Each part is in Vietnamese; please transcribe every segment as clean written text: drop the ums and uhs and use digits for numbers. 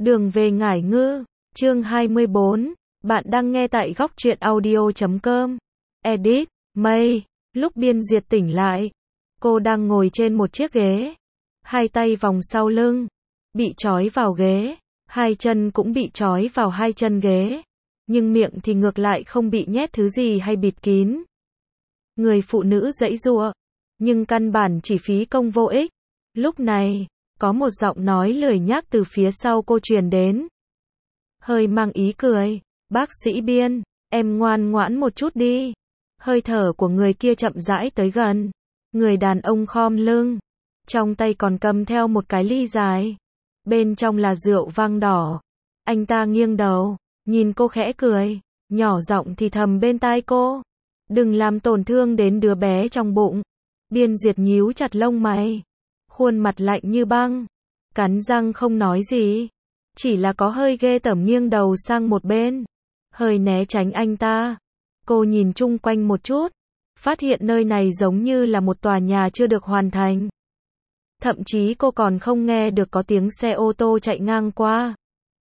Đường về Ngải Ngư, chương 24, bạn đang nghe tại góc truyện audio.com. Edit, May, lúc Biên Duyệt tỉnh lại, cô đang ngồi trên một chiếc ghế, hai tay vòng sau lưng, bị trói vào ghế, hai chân cũng bị trói vào hai chân ghế, nhưng miệng thì ngược lại không bị nhét thứ gì hay bịt kín. Người phụ nữ giãy giụa, nhưng căn bản chỉ phí công vô ích. Lúc này, có một giọng nói lười nhác từ phía sau cô truyền đến. Hơi mang ý cười, bác sĩ Biên, em ngoan ngoãn một chút đi. Hơi thở của người kia chậm rãi tới gần. Người đàn ông khom lưng, trong tay còn cầm theo một cái ly dài. Bên trong là rượu vang đỏ. Anh ta nghiêng đầu, nhìn cô khẽ cười, nhỏ giọng thì thầm bên tai cô. Đừng làm tổn thương đến đứa bé trong bụng. Biên Duyệt nhíu chặt lông mày, khuôn mặt lạnh như băng, cắn răng không nói gì, chỉ là có hơi ghê tởm nghiêng đầu sang một bên, hơi né tránh anh ta. Cô nhìn chung quanh một chút, phát hiện nơi này giống như là một tòa nhà chưa được hoàn thành. Thậm chí cô còn không nghe được có tiếng xe ô tô chạy ngang qua.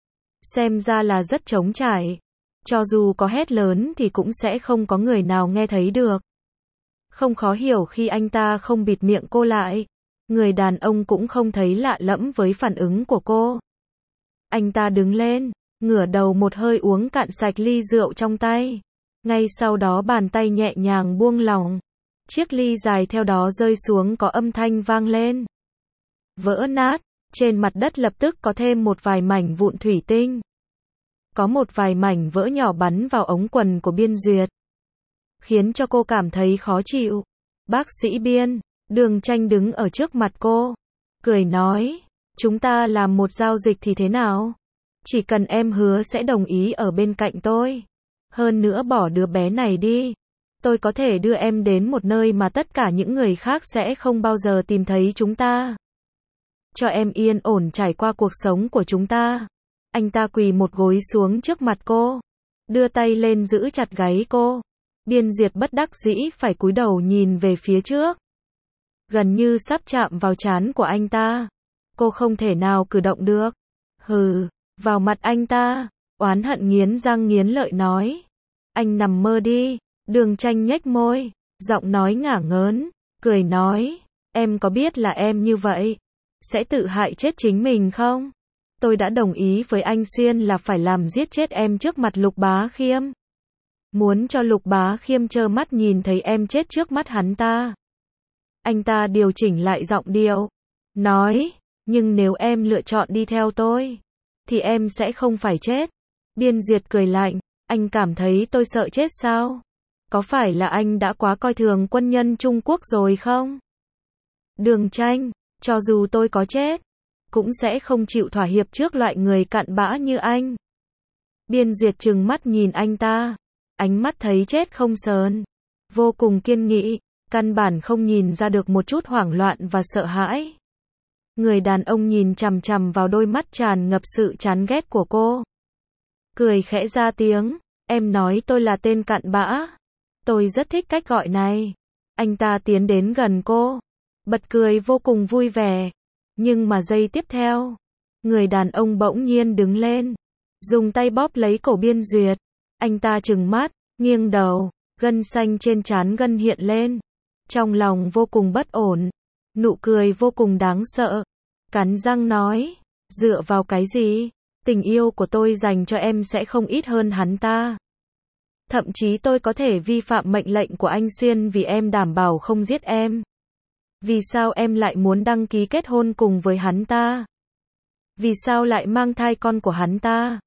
Xem ra là rất trống trải. Cho dù có hét lớn thì cũng sẽ không có người nào nghe thấy được. Không khó hiểu khi anh ta không bịt miệng cô lại. Người đàn ông cũng không thấy lạ lẫm với phản ứng của cô. Anh ta đứng lên, ngửa đầu một hơi uống cạn sạch ly rượu trong tay. Ngay sau đó bàn tay nhẹ nhàng buông lỏng. Chiếc ly dài theo đó rơi xuống có âm thanh vang lên. Vỡ nát, trên mặt đất lập tức có thêm một vài mảnh vụn thủy tinh. Có một vài mảnh vỡ nhỏ bắn vào ống quần của Biên Duyệt, khiến cho cô cảm thấy khó chịu. Bác sĩ Biên, Đường Tranh đứng ở trước mặt cô, cười nói, chúng ta làm một giao dịch thì thế nào? Chỉ cần em hứa sẽ đồng ý ở bên cạnh tôi. Hơn nữa bỏ đứa bé này đi. Tôi có thể đưa em đến một nơi mà tất cả những người khác sẽ không bao giờ tìm thấy chúng ta. Cho em yên ổn trải qua cuộc sống của chúng ta. Anh ta quỳ một gối xuống trước mặt cô, đưa tay lên giữ chặt gáy cô. Biên Duyệt bất đắc dĩ phải cúi đầu nhìn về phía trước, gần như sắp chạm vào trán của anh ta. Cô không thể nào cử động được. Hừ, vào mặt anh ta, oán hận nghiến răng nghiến lợi nói. Anh nằm mơ đi. Đường Tranh nhếch môi, giọng nói ngả ngớn, cười nói, em có biết là em như vậy sẽ tự hại chết chính mình không? Tôi đã đồng ý với anh Xuyên là phải làm giết chết em trước mặt Lục Bá Khiêm. Muốn cho Lục Bá Khiêm trơ mắt nhìn thấy em chết trước mắt hắn ta. Anh ta điều chỉnh lại giọng điệu, nói, nhưng nếu em lựa chọn đi theo tôi, thì em sẽ không phải chết. Biên Duyệt cười lạnh, anh cảm thấy tôi sợ chết sao? Có phải là anh đã quá coi thường quân nhân Trung Quốc rồi không? Đường Tranh, cho dù tôi có chết, cũng sẽ không chịu thỏa hiệp trước loại người cặn bã như anh. Biên Duyệt trừng mắt nhìn anh ta, ánh mắt thấy chết không sờn, vô cùng kiên nghị, căn bản không nhìn ra được một chút hoảng loạn và sợ hãi. Người đàn ông nhìn chằm chằm vào đôi mắt tràn ngập sự chán ghét của cô, cười khẽ ra tiếng, em nói tôi là tên cặn bã. Tôi rất thích cách gọi này. Anh ta tiến đến gần cô, bật cười vô cùng vui vẻ. Nhưng mà giây tiếp theo, người đàn ông bỗng nhiên đứng lên, dùng tay bóp lấy cổ Biên Duyệt. Anh ta trừng mắt, nghiêng đầu, gân xanh trên trán gân hiện lên. Trong lòng vô cùng bất ổn, nụ cười vô cùng đáng sợ. Cắn răng nói, dựa vào cái gì? Tình yêu của tôi dành cho em sẽ không ít hơn hắn ta. Thậm chí tôi có thể vi phạm mệnh lệnh của anh Xuyên vì em đảm bảo không giết em. Vì sao em lại muốn đăng ký kết hôn cùng với hắn ta? Vì sao lại mang thai con của hắn ta?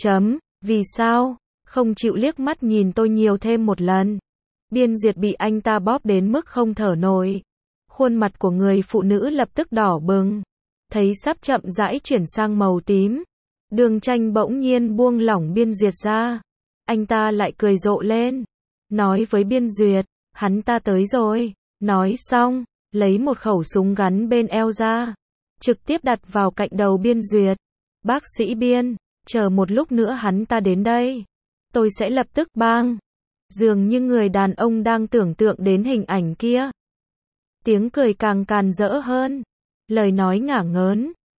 Vì sao? Không chịu liếc mắt nhìn tôi nhiều thêm một lần. Biên Duyệt bị anh ta bóp đến mức không thở nổi. Khuôn mặt của người phụ nữ lập tức đỏ bừng, thấy sắp chậm rãi chuyển sang màu tím. Đường Tranh bỗng nhiên buông lỏng Biên Duyệt ra. Anh ta lại cười rộ lên, nói với Biên Duyệt, hắn ta tới rồi. Nói xong, lấy một khẩu súng gắn bên eo ra, trực tiếp đặt vào cạnh đầu Biên Duyệt. Bác sĩ Biên, chờ một lúc nữa hắn ta đến đây, tôi sẽ lập tức bang. Dường như người đàn ông đang tưởng tượng đến hình ảnh kia. Tiếng cười càng càn rỡ hơn, lời nói ngả ngớn,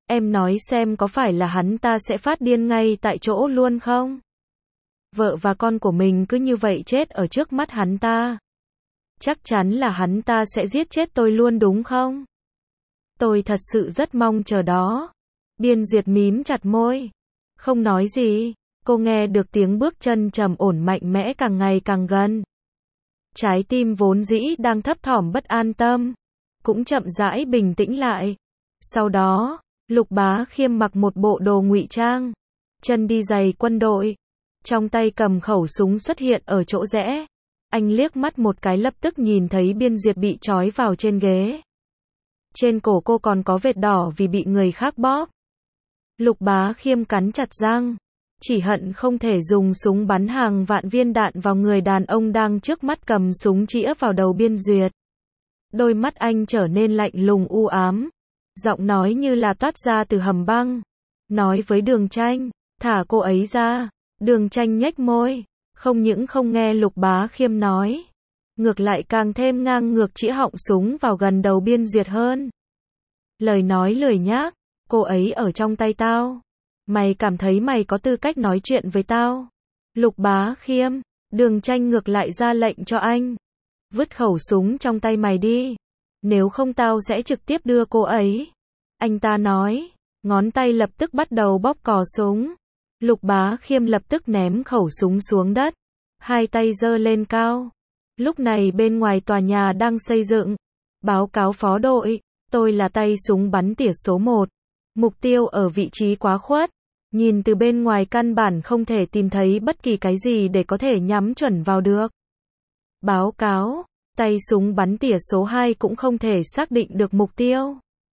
Em nói xem có phải là hắn ta sẽ phát điên ngay tại chỗ luôn không? Vợ và con của mình cứ như vậy chết ở trước mắt hắn ta. Chắc chắn là hắn ta sẽ giết chết tôi luôn đúng không? Tôi thật sự rất mong chờ đó. Biên Duyệt mím chặt môi. Không nói gì. Cô nghe được tiếng bước chân trầm ổn mạnh mẽ càng ngày càng gần. Trái tim vốn dĩ đang thấp thỏm bất an tâm, cũng chậm rãi bình tĩnh lại. Sau đó, Lục Bá Khiêm mặc một bộ đồ ngụy trang, chân đi giày quân đội, trong tay cầm khẩu súng xuất hiện ở chỗ rẽ. Anh liếc mắt một cái lập tức nhìn thấy Biên Duyệt bị trói vào trên ghế. Trên cổ cô còn có vệt đỏ vì bị người khác bóp. Lục Bá Khiêm cắn chặt răng, chỉ hận không thể dùng súng bắn hàng vạn viên đạn vào người đàn ông đang trước mắt cầm súng chĩa vào đầu Biên Duyệt. Đôi mắt anh trở nên lạnh lùng u ám, giọng nói như là toát ra từ hầm băng. Nói với Đường Tranh, thả cô ấy ra. Đường Tranh nhếch môi, không những không nghe Lục Bá Khiêm nói, ngược lại càng thêm ngang ngược chĩa họng súng vào gần đầu Biên Duyệt hơn. Lời nói lười nhác, cô ấy ở trong tay tao. Mày cảm thấy mày có tư cách nói chuyện với tao? Lục Bá Khiêm, Đường Tranh ngược lại ra lệnh cho anh. Vứt khẩu súng trong tay mày đi. Nếu không tao sẽ trực tiếp đưa cô ấy. Anh ta nói, ngón tay lập tức bắt đầu bóp cò súng. Lục Bá Khiêm lập tức ném khẩu súng xuống đất. Hai tay giơ lên cao. Lúc này bên ngoài tòa nhà đang xây dựng. Báo cáo phó đội, tôi là tay súng bắn tỉa số 1. Mục tiêu ở vị trí quá khuất. Nhìn từ bên ngoài căn bản không thể tìm thấy bất kỳ cái gì để có thể nhắm chuẩn vào được. Báo cáo, tay súng bắn tỉa số 2 cũng không thể xác định được mục tiêu.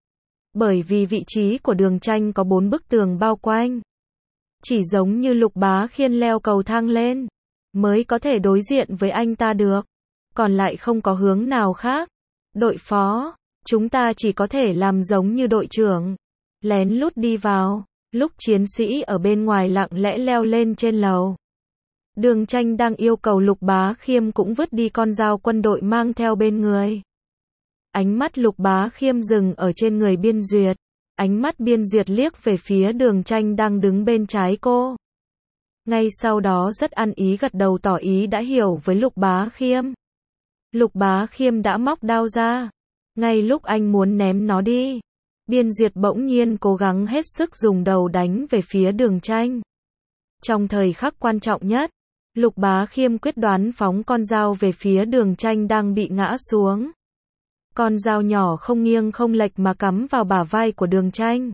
Bởi vì vị trí của Đường Tranh có 4 bức tường bao quanh. Chỉ giống như Lục Bá Khiêm leo cầu thang lên, mới có thể đối diện với anh ta được. Còn lại không có hướng nào khác. Đội phó, chúng ta chỉ có thể làm giống như đội trưởng. Lén lút đi vào. Lúc chiến sĩ ở bên ngoài lặng lẽ leo lên trên lầu. Đường Tranh đang yêu cầu Lục Bá Khiêm cũng vứt đi con dao quân đội mang theo bên người. Ánh mắt Lục Bá Khiêm dừng ở trên người Biên Duyệt. Ánh mắt Biên Duyệt liếc về phía Đường Tranh đang đứng bên trái cô. Ngay sau đó rất ăn ý gật đầu tỏ ý đã hiểu với Lục Bá Khiêm. Lục Bá Khiêm đã móc đao ra. Ngay lúc anh muốn ném nó đi, Biên Duyệt bỗng nhiên cố gắng hết sức dùng đầu đánh về phía Đường Tranh. Trong thời khắc quan trọng nhất, Lục Bá Khiêm quyết đoán phóng con dao về phía Đường Tranh đang bị ngã xuống. Con dao nhỏ không nghiêng không lệch mà cắm vào bả vai của Đường Tranh.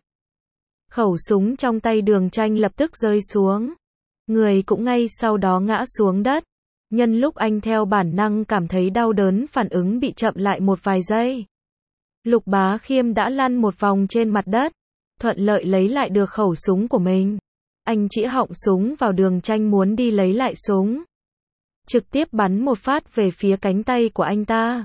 Khẩu súng trong tay Đường Tranh lập tức rơi xuống. Người cũng ngay sau đó ngã xuống đất. Nhân lúc anh theo bản năng cảm thấy đau đớn, phản ứng bị chậm lại một vài giây. Lục Bá Khiêm đã lăn một vòng trên mặt đất, thuận lợi lấy lại được khẩu súng của mình. Anh chĩa họng súng vào Đường Tranh muốn đi lấy lại súng. Trực tiếp bắn một phát về phía cánh tay của anh ta.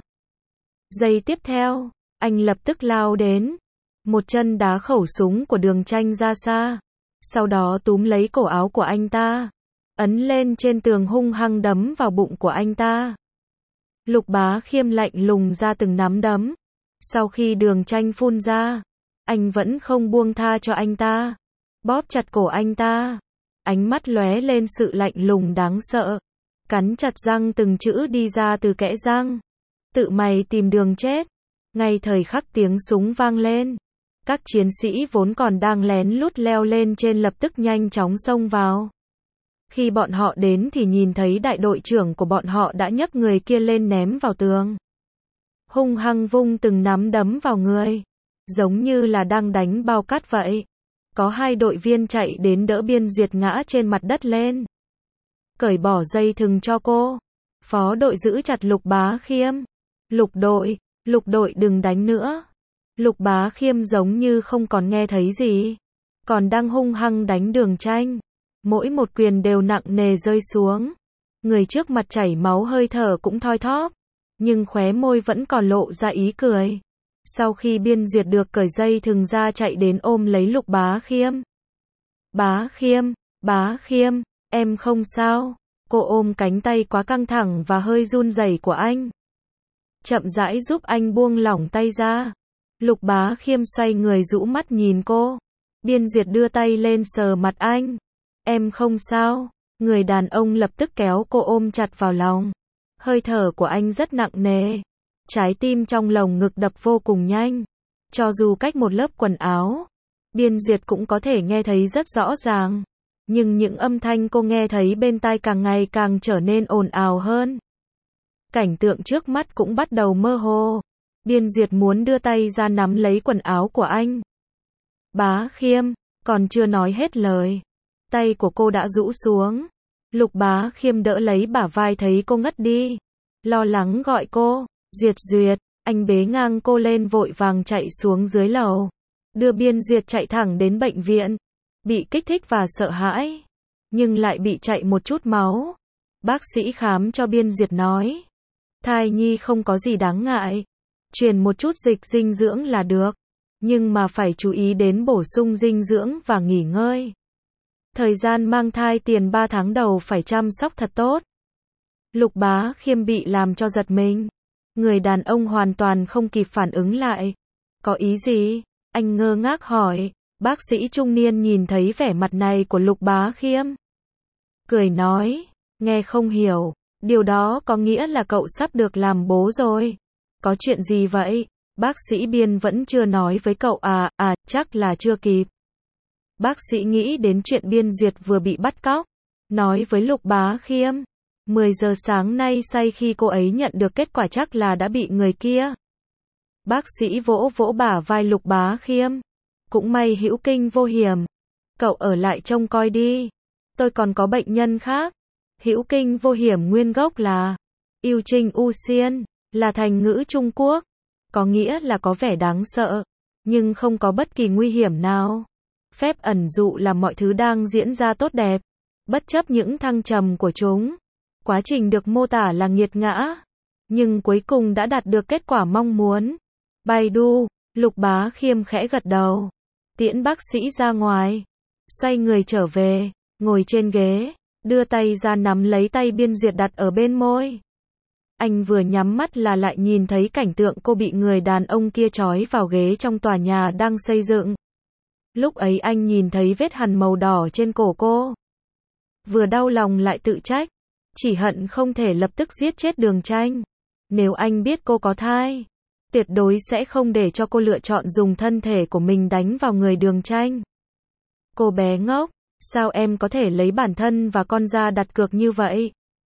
Giây tiếp theo, anh lập tức lao đến. Một chân đá khẩu súng của Đường Tranh ra xa. Sau đó túm lấy cổ áo của anh ta. Ấn lên trên tường hung hăng đấm vào bụng của anh ta. Lục Bá Khiêm lạnh lùng ra từng nắm đấm. Sau khi Đường Tranh phun ra, anh vẫn không buông tha cho anh ta. Bóp chặt cổ anh ta. Ánh mắt lóe lên sự lạnh lùng đáng sợ. Cắn chặt răng từng chữ đi ra từ kẽ răng. Tự mày tìm đường chết. Ngay thời khắc tiếng súng vang lên, các chiến sĩ vốn còn đang lén lút leo lên trên lập tức nhanh chóng xông vào. Khi bọn họ đến thì nhìn thấy đại đội trưởng của bọn họ đã nhấc người kia lên ném vào tường. Hung hăng vung từng nắm đấm vào người, giống như là đang đánh bao cát vậy. Có hai đội viên chạy đến đỡ Biên Duyệt ngã trên mặt đất lên. Cởi bỏ dây thừng cho cô. Phó đội giữ chặt Lục Bá Khiêm. Lục đội đừng đánh nữa. Lục Bá Khiêm giống như không còn nghe thấy gì. Còn đang hung hăng đánh Đường Tranh. Mỗi một quyền đều nặng nề rơi xuống. Người trước mặt chảy máu, hơi thở cũng thoi thóp. Nhưng khóe môi vẫn còn lộ ra ý cười. Sau khi Biên Duyệt được cởi dây thừng ra chạy đến ôm lấy Lục Bá Khiêm. Bá Khiêm, em không sao. Cô ôm cánh tay quá căng thẳng và hơi run rẩy của anh. Chậm rãi giúp anh buông lỏng tay ra. Lục Bá Khiêm xoay người rũ mắt nhìn cô. Biên Duyệt đưa tay lên sờ mặt anh. Em không sao. Người đàn ông lập tức kéo cô ôm chặt vào lòng. Hơi thở của anh rất nặng nề. Trái tim trong lồng ngực đập vô cùng nhanh. Cho dù cách một lớp quần áo, Biên Duyệt cũng có thể nghe thấy rất rõ ràng. Nhưng những âm thanh cô nghe thấy bên tai càng ngày càng trở nên ồn ào hơn. Cảnh tượng trước mắt cũng bắt đầu mơ hồ. Biên Duyệt muốn đưa tay ra nắm lấy quần áo của anh. Bá Khiêm, còn chưa nói hết lời. Tay của cô đã rũ xuống. Lục Bá Khiêm đỡ lấy bả vai thấy cô ngất đi. Lo lắng gọi cô, Duyệt Duyệt, anh bế ngang cô lên vội vàng chạy xuống dưới lầu. Đưa Biên Duyệt chạy thẳng đến bệnh viện. Bị kích thích và sợ hãi. Nhưng lại bị chạy một chút máu. Bác sĩ khám cho Biên Duyệt nói. Thai nhi không có gì đáng ngại. Truyền một chút dịch dinh dưỡng là được. Nhưng mà phải chú ý đến bổ sung dinh dưỡng và nghỉ ngơi. Thời gian mang thai tiền 3 tháng đầu phải chăm sóc thật tốt. Lục Bá Khiêm bị làm cho giật mình. Người đàn ông hoàn toàn không kịp phản ứng lại. Có ý gì? Anh ngơ ngác hỏi. Bác sĩ trung niên nhìn thấy vẻ mặt này của Lục Bá Khiêm. Cười nói, nghe không hiểu. Điều đó có nghĩa là cậu sắp được làm bố rồi. Có chuyện gì vậy? Bác sĩ Biên vẫn chưa nói với cậu à, chắc là chưa kịp. Bác sĩ nghĩ đến chuyện Biên Duyệt vừa bị bắt cóc. Nói với Lục Bá Khiêm. 10 giờ sáng nay say khi cô ấy nhận được kết quả chắc là đã bị người kia. Bác sĩ vỗ vỗ bả vai Lục Bá Khiêm. Cũng may hữu kinh vô hiểm. Cậu ở lại trông coi đi. Tôi còn có bệnh nhân khác. Hữu kinh vô hiểm nguyên gốc là Yêu Trinh U Xiên, là thành ngữ Trung Quốc. Có nghĩa là có vẻ đáng sợ, nhưng không có bất kỳ nguy hiểm nào. Phép ẩn dụ là mọi thứ đang diễn ra tốt đẹp, bất chấp những thăng trầm của chúng. Quá trình được mô tả là nghiệt ngã, nhưng cuối cùng đã đạt được kết quả mong muốn. Baidu, Lục Bá Khiêm khẽ gật đầu. Tiễn bác sĩ ra ngoài. Xoay người trở về, ngồi trên ghế, đưa tay ra nắm lấy tay Biên Duyệt đặt ở bên môi. Anh vừa nhắm mắt là lại nhìn thấy cảnh tượng cô bị người đàn ông kia trói vào ghế trong tòa nhà đang xây dựng. Lúc ấy anh nhìn thấy vết hằn màu đỏ trên cổ cô. Vừa đau lòng lại tự trách. Chỉ hận không thể lập tức giết chết Đường Tranh. Nếu anh biết cô có thai, tuyệt đối sẽ không để cho cô lựa chọn dùng thân thể của mình đánh vào người Đường Tranh. Cô bé ngốc, sao em có thể lấy bản thân và con ra đặt cược như vậy?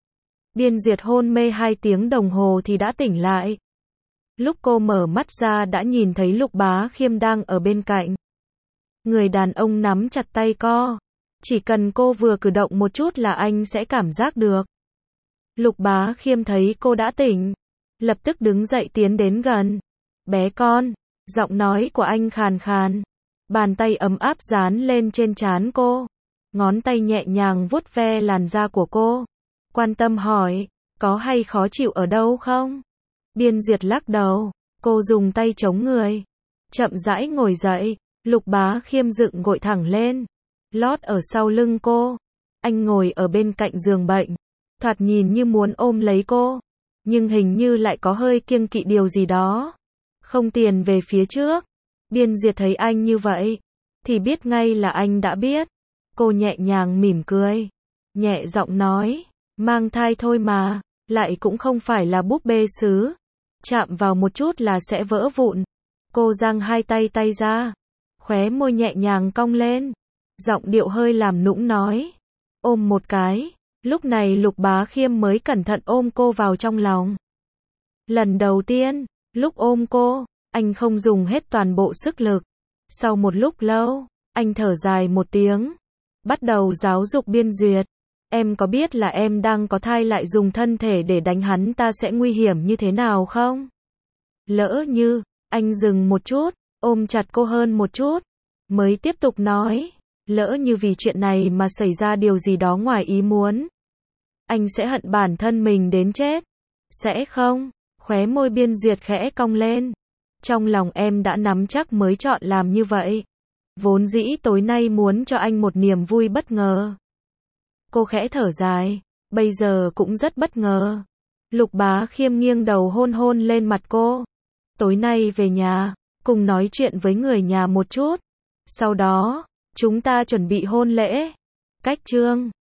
Biên Duyệt hôn mê 2 tiếng đồng hồ thì đã tỉnh lại. Lúc cô mở mắt ra đã nhìn thấy Lục Bá Khiêm đang ở bên cạnh. Người đàn ông nắm chặt tay cô. Chỉ cần cô vừa cử động một chút là anh sẽ cảm giác được. Lục Bá Khiêm thấy cô đã tỉnh. Lập tức đứng dậy tiến đến gần. Bé con, giọng nói của anh khàn khàn. Bàn tay ấm áp dán lên trên trán cô. Ngón tay nhẹ nhàng vuốt ve làn da của cô. Quan tâm hỏi, có hay khó chịu ở đâu không? Biên Duyệt lắc đầu, cô dùng tay chống người. Chậm rãi ngồi dậy, Lục Bá Khiêm dựng gội thẳng lên. Lót ở sau lưng cô. Anh ngồi ở bên cạnh giường bệnh. Thoạt nhìn như muốn ôm lấy cô. Nhưng hình như lại có hơi kiêng kỵ điều gì đó. Không tiền về phía trước. Biên Duyệt thấy anh như vậy. Thì biết ngay là anh đã biết. Cô nhẹ nhàng mỉm cười. Nhẹ giọng nói. Mang thai thôi mà. Lại cũng không phải là búp bê sứ. Chạm vào một chút là sẽ vỡ vụn. Cô giang hai tay ra. Khóe môi nhẹ nhàng cong lên. Giọng điệu hơi làm nũng nói. Ôm một cái. Lúc này Lục Bá Khiêm mới cẩn thận ôm cô vào trong lòng. Lần đầu tiên, lúc ôm cô, anh không dùng hết toàn bộ sức lực. Sau một lúc lâu, anh thở dài một tiếng. Bắt đầu giáo dục Biên Duyệt. Em có biết là em đang có thai lại dùng thân thể để đánh hắn ta sẽ nguy hiểm như thế nào không? Lỡ như, anh dừng một chút, ôm chặt cô hơn một chút. Mới tiếp tục nói. Lỡ như vì chuyện này mà xảy ra điều gì đó ngoài ý muốn. Anh sẽ hận bản thân mình đến chết. Sẽ không? Khóe môi Biên Duyệt khẽ cong lên. Trong lòng em đã nắm chắc mới chọn làm như vậy. Vốn dĩ tối nay muốn cho anh một niềm vui bất ngờ. Cô khẽ thở dài. Bây giờ cũng rất bất ngờ. Lục Bá Khiêm nghiêng đầu hôn hôn lên mặt cô. Tối nay về nhà, cùng nói chuyện với người nhà một chút. Sau đó, chúng ta chuẩn bị hôn lễ. Cách chương